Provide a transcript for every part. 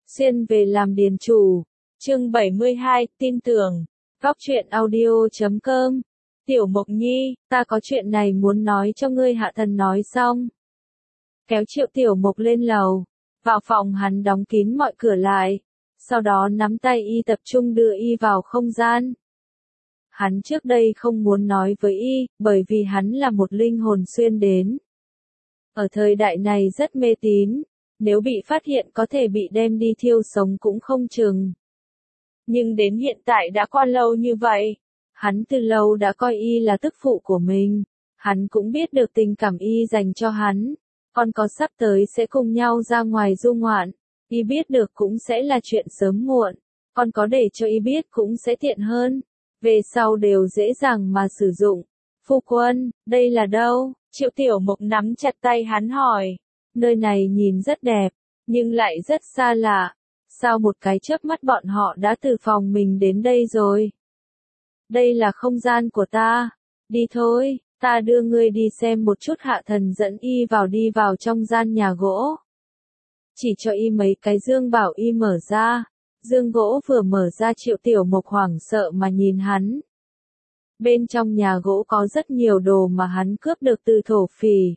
Xuyên về làm điền chủ. Chương 72, tin tưởng. Góc truyện audio.com. Tiểu Mộc Nhi, ta có chuyện này muốn nói cho ngươi. Hạ Thần nói xong, kéo Triệu Tiểu Mộc lên lầu. Vào phòng hắn đóng kín mọi cửa lại. Sau đó nắm tay y tập trung đưa y vào không gian. Hắn trước đây không muốn nói với y, bởi vì hắn là một linh hồn xuyên đến. Ở thời đại này rất mê tín, nếu bị phát hiện có thể bị đem đi thiêu sống cũng không chừng. Nhưng đến hiện tại đã qua lâu như vậy, hắn từ lâu đã coi y là tức phụ của mình, hắn cũng biết được tình cảm y dành cho hắn, còn có sắp tới sẽ cùng nhau ra ngoài du ngoạn, y biết được cũng sẽ là chuyện sớm muộn, còn có để cho y biết cũng sẽ tiện hơn, về sau đều dễ dàng mà sử dụng. Phu quân, đây là đâu? Triệu Tiểu Mộc nắm chặt tay hắn hỏi. Nơi này nhìn rất đẹp, nhưng lại rất xa lạ. Sao một cái chớp mắt bọn họ đã từ phòng mình đến đây rồi? Đây là không gian của ta. Đi thôi, ta đưa ngươi đi xem một chút. Hạ Thần dẫn y đi vào trong gian nhà gỗ. Chỉ cho y mấy cái dương bảo y mở ra. Dương gỗ vừa mở ra Triệu Tiểu Mộc hoảng sợ mà nhìn hắn. Bên trong nhà gỗ có rất nhiều đồ mà hắn cướp được từ thổ phỉ.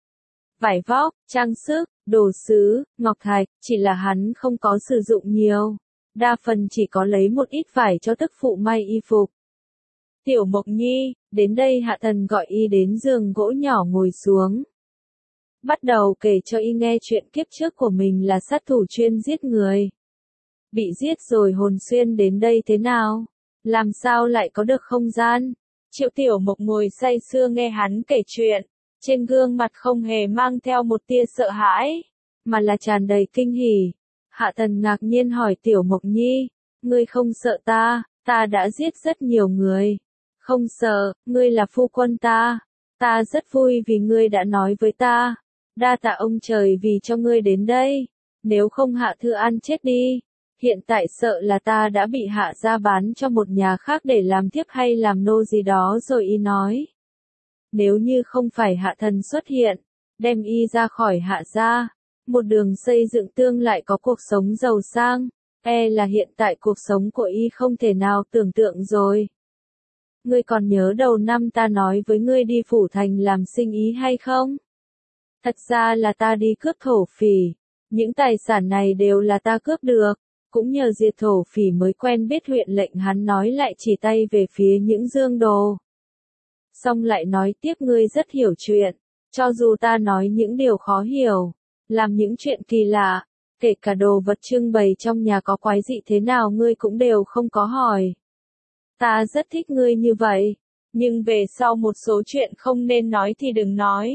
Vải vóc, trang sức, đồ sứ, ngọc thạch, chỉ là hắn không có sử dụng nhiều. Đa phần chỉ có lấy một ít vải cho tức phụ may y phục. Tiểu Mộc Nhi, đến đây. Hạ Thần gọi y đến giường gỗ nhỏ ngồi xuống. Bắt đầu kể cho y nghe chuyện kiếp trước của mình là sát thủ chuyên giết người. Bị giết rồi hồn xuyên đến đây thế nào? Làm sao lại có được không gian? Triệu Tiểu Mộc ngồi say sưa nghe hắn kể chuyện. Trên gương mặt không hề mang theo một tia sợ hãi, mà là tràn đầy kinh hỉ. Hạ Thần ngạc nhiên hỏi Tiểu Mộc Nhi, ngươi không sợ ta đã giết rất nhiều người. Không sợ, ngươi là phu quân ta rất vui vì ngươi đã nói với ta. Đa tạ ông trời vì cho ngươi đến đây, nếu không Hạ Thư An chết đi. Hiện tại sợ là ta đã bị Hạ gia bán cho một nhà khác để làm thiếp hay làm nô gì đó rồi. Y nói, nếu như không phải Hạ Thần xuất hiện, đem y ra khỏi Hạ gia, một đường xây dựng tương lại có cuộc sống giàu sang, là hiện tại cuộc sống của y không thể nào tưởng tượng rồi. Ngươi còn nhớ đầu năm ta nói với ngươi đi Phủ Thành làm sinh ý hay không? Thật ra là ta đi cướp thổ phỉ, những tài sản này đều là ta cướp được, cũng nhờ diệt thổ phỉ mới quen biết huyện lệnh. Hắn nói lại chỉ tay về phía những dương đồ. Xong lại nói tiếp, ngươi rất hiểu chuyện, cho dù ta nói những điều khó hiểu, làm những chuyện kỳ lạ, kể cả đồ vật trưng bày trong nhà có quái dị thế nào ngươi cũng đều không có hỏi. Ta rất thích ngươi như vậy, nhưng về sau một số chuyện không nên nói thì đừng nói.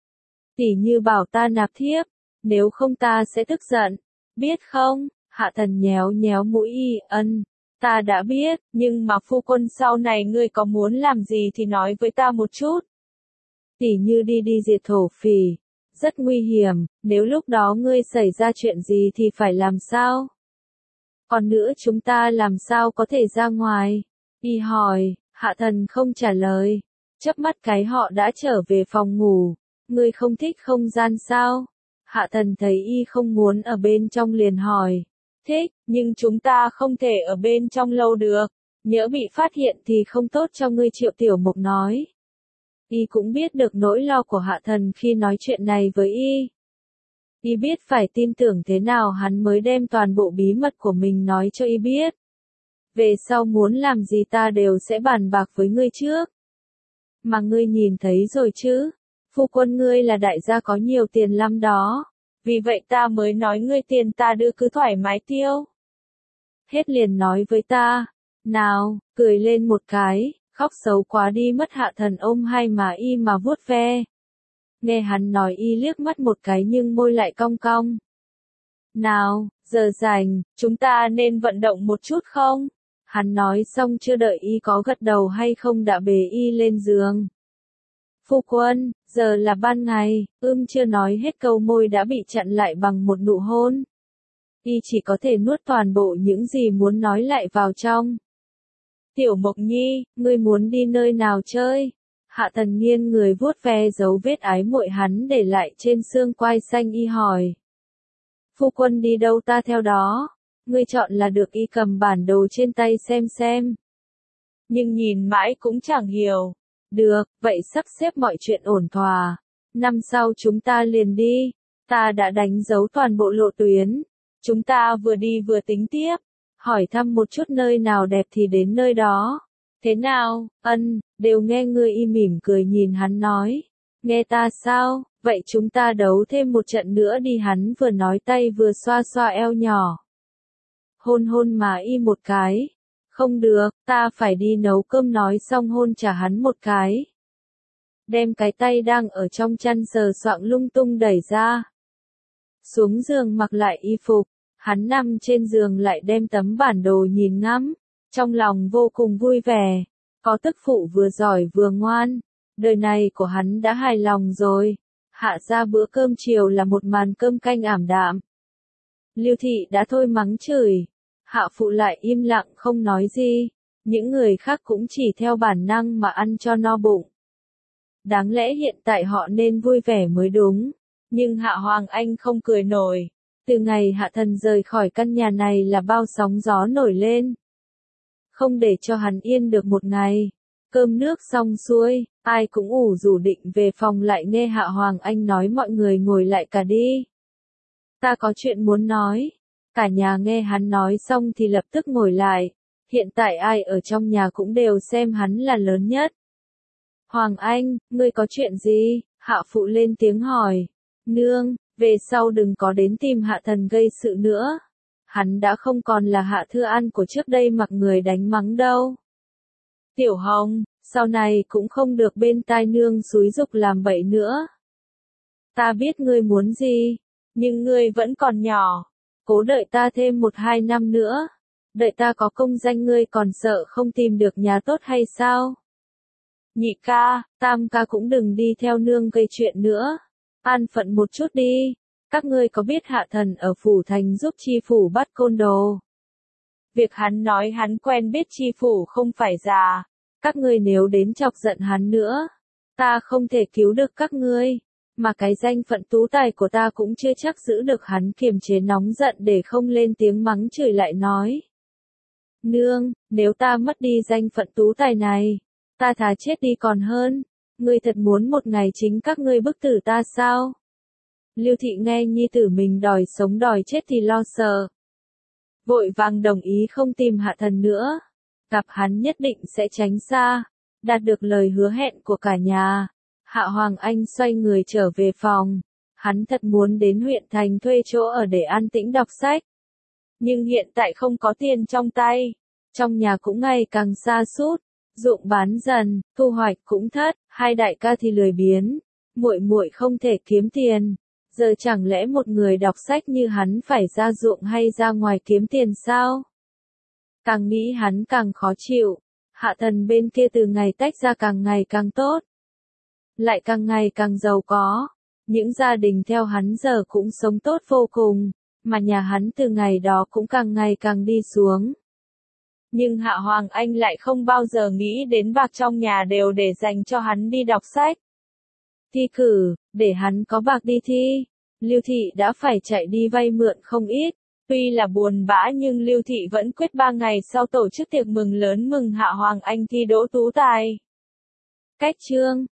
Tỉ như bảo ta nạp thiếp, nếu không ta sẽ tức giận, biết không? Hạ Thần nhéo nhéo mũi y, ta đã biết, nhưng mà phu quân sau này ngươi có muốn làm gì thì nói với ta một chút. Tỉ như đi diệt thổ phỉ, rất nguy hiểm, nếu lúc đó ngươi xảy ra chuyện gì thì phải làm sao? Còn nữa chúng ta làm sao có thể ra ngoài? Y hỏi. Hạ Thần không trả lời, chớp mắt cái họ đã trở về phòng ngủ. Ngươi không thích không gian sao? Hạ Thần thấy y không muốn ở bên trong liền hỏi. Thích, nhưng chúng ta không thể ở bên trong lâu được, nhỡ bị phát hiện thì không tốt cho ngươi. Triệu Tiểu Mộc nói. Y cũng biết được nỗi lo của Hạ Thần khi nói chuyện này với y. Y biết phải tin tưởng thế nào hắn mới đem toàn bộ bí mật của mình nói cho y biết. Về sau muốn làm gì ta đều sẽ bàn bạc với ngươi trước. Mà ngươi nhìn thấy rồi chứ, phu quân ngươi là đại gia có nhiều tiền lắm đó. Vì vậy ta mới nói ngươi tiền ta đưa cứ thoải mái tiêu. Hết liền nói với ta. Nào, cười lên một cái, khóc xấu quá đi mất. Hạ Thần ôm hai má y mà vuốt ve. Nghe hắn nói y liếc mắt một cái nhưng môi lại cong cong. Nào, giờ rảnh, chúng ta nên vận động một chút không? Hắn nói xong chưa đợi y có gật đầu hay không đã bế y lên giường. Phu quân, giờ là ban ngày, chưa nói hết câu môi đã bị chặn lại bằng một nụ hôn. Y chỉ có thể nuốt toàn bộ những gì muốn nói lại vào trong. Tiểu Mộc Nhi, ngươi muốn đi nơi nào chơi? Hạ Thần nghiêng người vuốt ve dấu vết ái muội hắn để lại trên xương quai xanh y hỏi. Phu quân đi đâu ta theo đó, ngươi chọn là được. Y cầm bản đồ trên tay xem. Nhưng nhìn mãi cũng chẳng hiểu. Được, vậy sắp xếp mọi chuyện ổn thỏa. Năm sau chúng ta liền đi. Ta đã đánh dấu toàn bộ lộ tuyến. Chúng ta vừa đi vừa tính tiếp. Hỏi thăm một chút nơi nào đẹp thì đến nơi đó. Thế nào, ân, đều nghe ngươi. Y mỉm cười nhìn hắn nói. Nghe ta sao, vậy chúng ta đấu thêm một trận nữa đi. Hắn vừa nói tay vừa xoa xoa eo nhỏ. Hôn má Y một cái. Không được, ta phải đi nấu cơm. Nói xong hôn trả hắn một cái. Đem cái tay đang ở trong chăn sờ soạng lung tung đẩy ra. Xuống giường mặc lại y phục. Hắn nằm trên giường lại đem tấm bản đồ nhìn ngắm. Trong lòng vô cùng vui vẻ. Có tức phụ vừa giỏi vừa ngoan. Đời này của hắn đã hài lòng rồi. Hạ ra bữa cơm chiều là một màn cơm canh ảm đạm. Lưu Thị đã thôi mắng chửi. Hạ Phụ lại im lặng không nói gì. Những người khác cũng chỉ theo bản năng mà ăn cho no bụng. Đáng lẽ hiện tại họ nên vui vẻ mới đúng. Nhưng Hạ Hoàng Anh không cười nổi. Từ ngày Hạ Thần rời khỏi căn nhà này là bao sóng gió nổi lên. Không để cho hắn yên được một ngày. Cơm nước xong xuôi, ai cũng ủ rũ định về phòng lại nghe Hạ Hoàng Anh nói mọi người ngồi lại cả đi. Ta có chuyện muốn nói. Cả nhà nghe hắn nói xong thì lập tức ngồi lại. Hiện tại ai ở trong nhà cũng đều xem hắn là lớn nhất. Hoàng Anh, ngươi có chuyện gì? Hạ Phụ lên tiếng hỏi. Nương, về sau đừng có đến tìm Hạ Thần gây sự nữa. Hắn đã không còn là Hạ Thư An của trước đây mặc người đánh mắng đâu. Tiểu Hồng, sau này cũng không được bên tai nương xúi giục làm bậy nữa. Ta biết ngươi muốn gì, nhưng ngươi vẫn còn nhỏ. Cố đợi ta thêm 1-2 năm nữa. Đợi ta có công danh ngươi còn sợ không tìm được nhà tốt hay sao? Nhị ca, tam ca cũng đừng đi theo nương gây chuyện nữa. An phận một chút đi. Các ngươi có biết Hạ Thần ở phủ thành giúp chi phủ bắt côn đồ? Việc hắn nói hắn quen biết chi phủ không phải già. Các ngươi nếu đến chọc giận hắn nữa, ta không thể cứu được các ngươi. Mà cái danh phận tú tài của ta cũng chưa chắc giữ được. Hắn kiềm chế nóng giận để không lên tiếng mắng chửi lại nói. Nương, nếu ta mất đi danh phận tú tài này, ta thà chết đi còn hơn. Ngươi thật muốn một ngày chính các ngươi bức tử ta sao? Lưu Thị nghe nhi tử mình đòi sống đòi chết thì lo sợ. Vội vàng đồng ý không tìm Hạ Thần nữa. Gặp hắn nhất định sẽ tránh xa. Đạt được lời hứa hẹn của cả nhà. Hạ Hoàng Anh xoay người trở về phòng. Hắn thật muốn đến huyện thành thuê chỗ ở để an tĩnh đọc sách. Nhưng hiện tại không có tiền trong tay. Trong nhà cũng ngày càng sa sút. Ruộng bán dần, thu hoạch cũng thất. Hai đại ca thì lười biếng. Muội muội không thể kiếm tiền. Giờ chẳng lẽ một người đọc sách như hắn phải ra ruộng hay ra ngoài kiếm tiền sao? Càng nghĩ hắn càng khó chịu. Hạ Thần bên kia từ ngày tách ra càng ngày càng tốt. Lại càng ngày càng giàu có. Những gia đình theo hắn giờ cũng sống tốt vô cùng. Mà nhà hắn từ ngày đó cũng càng ngày càng đi xuống. Nhưng Hạ Hoàng Anh lại không bao giờ nghĩ đến bạc trong nhà đều để dành cho hắn đi đọc sách. Thi cử, để hắn có bạc đi thi. Lưu Thị đã phải chạy đi vay mượn không ít. Tuy là buồn bã nhưng Lưu Thị vẫn quyết 3 ngày sau tổ chức tiệc mừng lớn mừng Hạ Hoàng Anh thi đỗ tú tài. Cách chương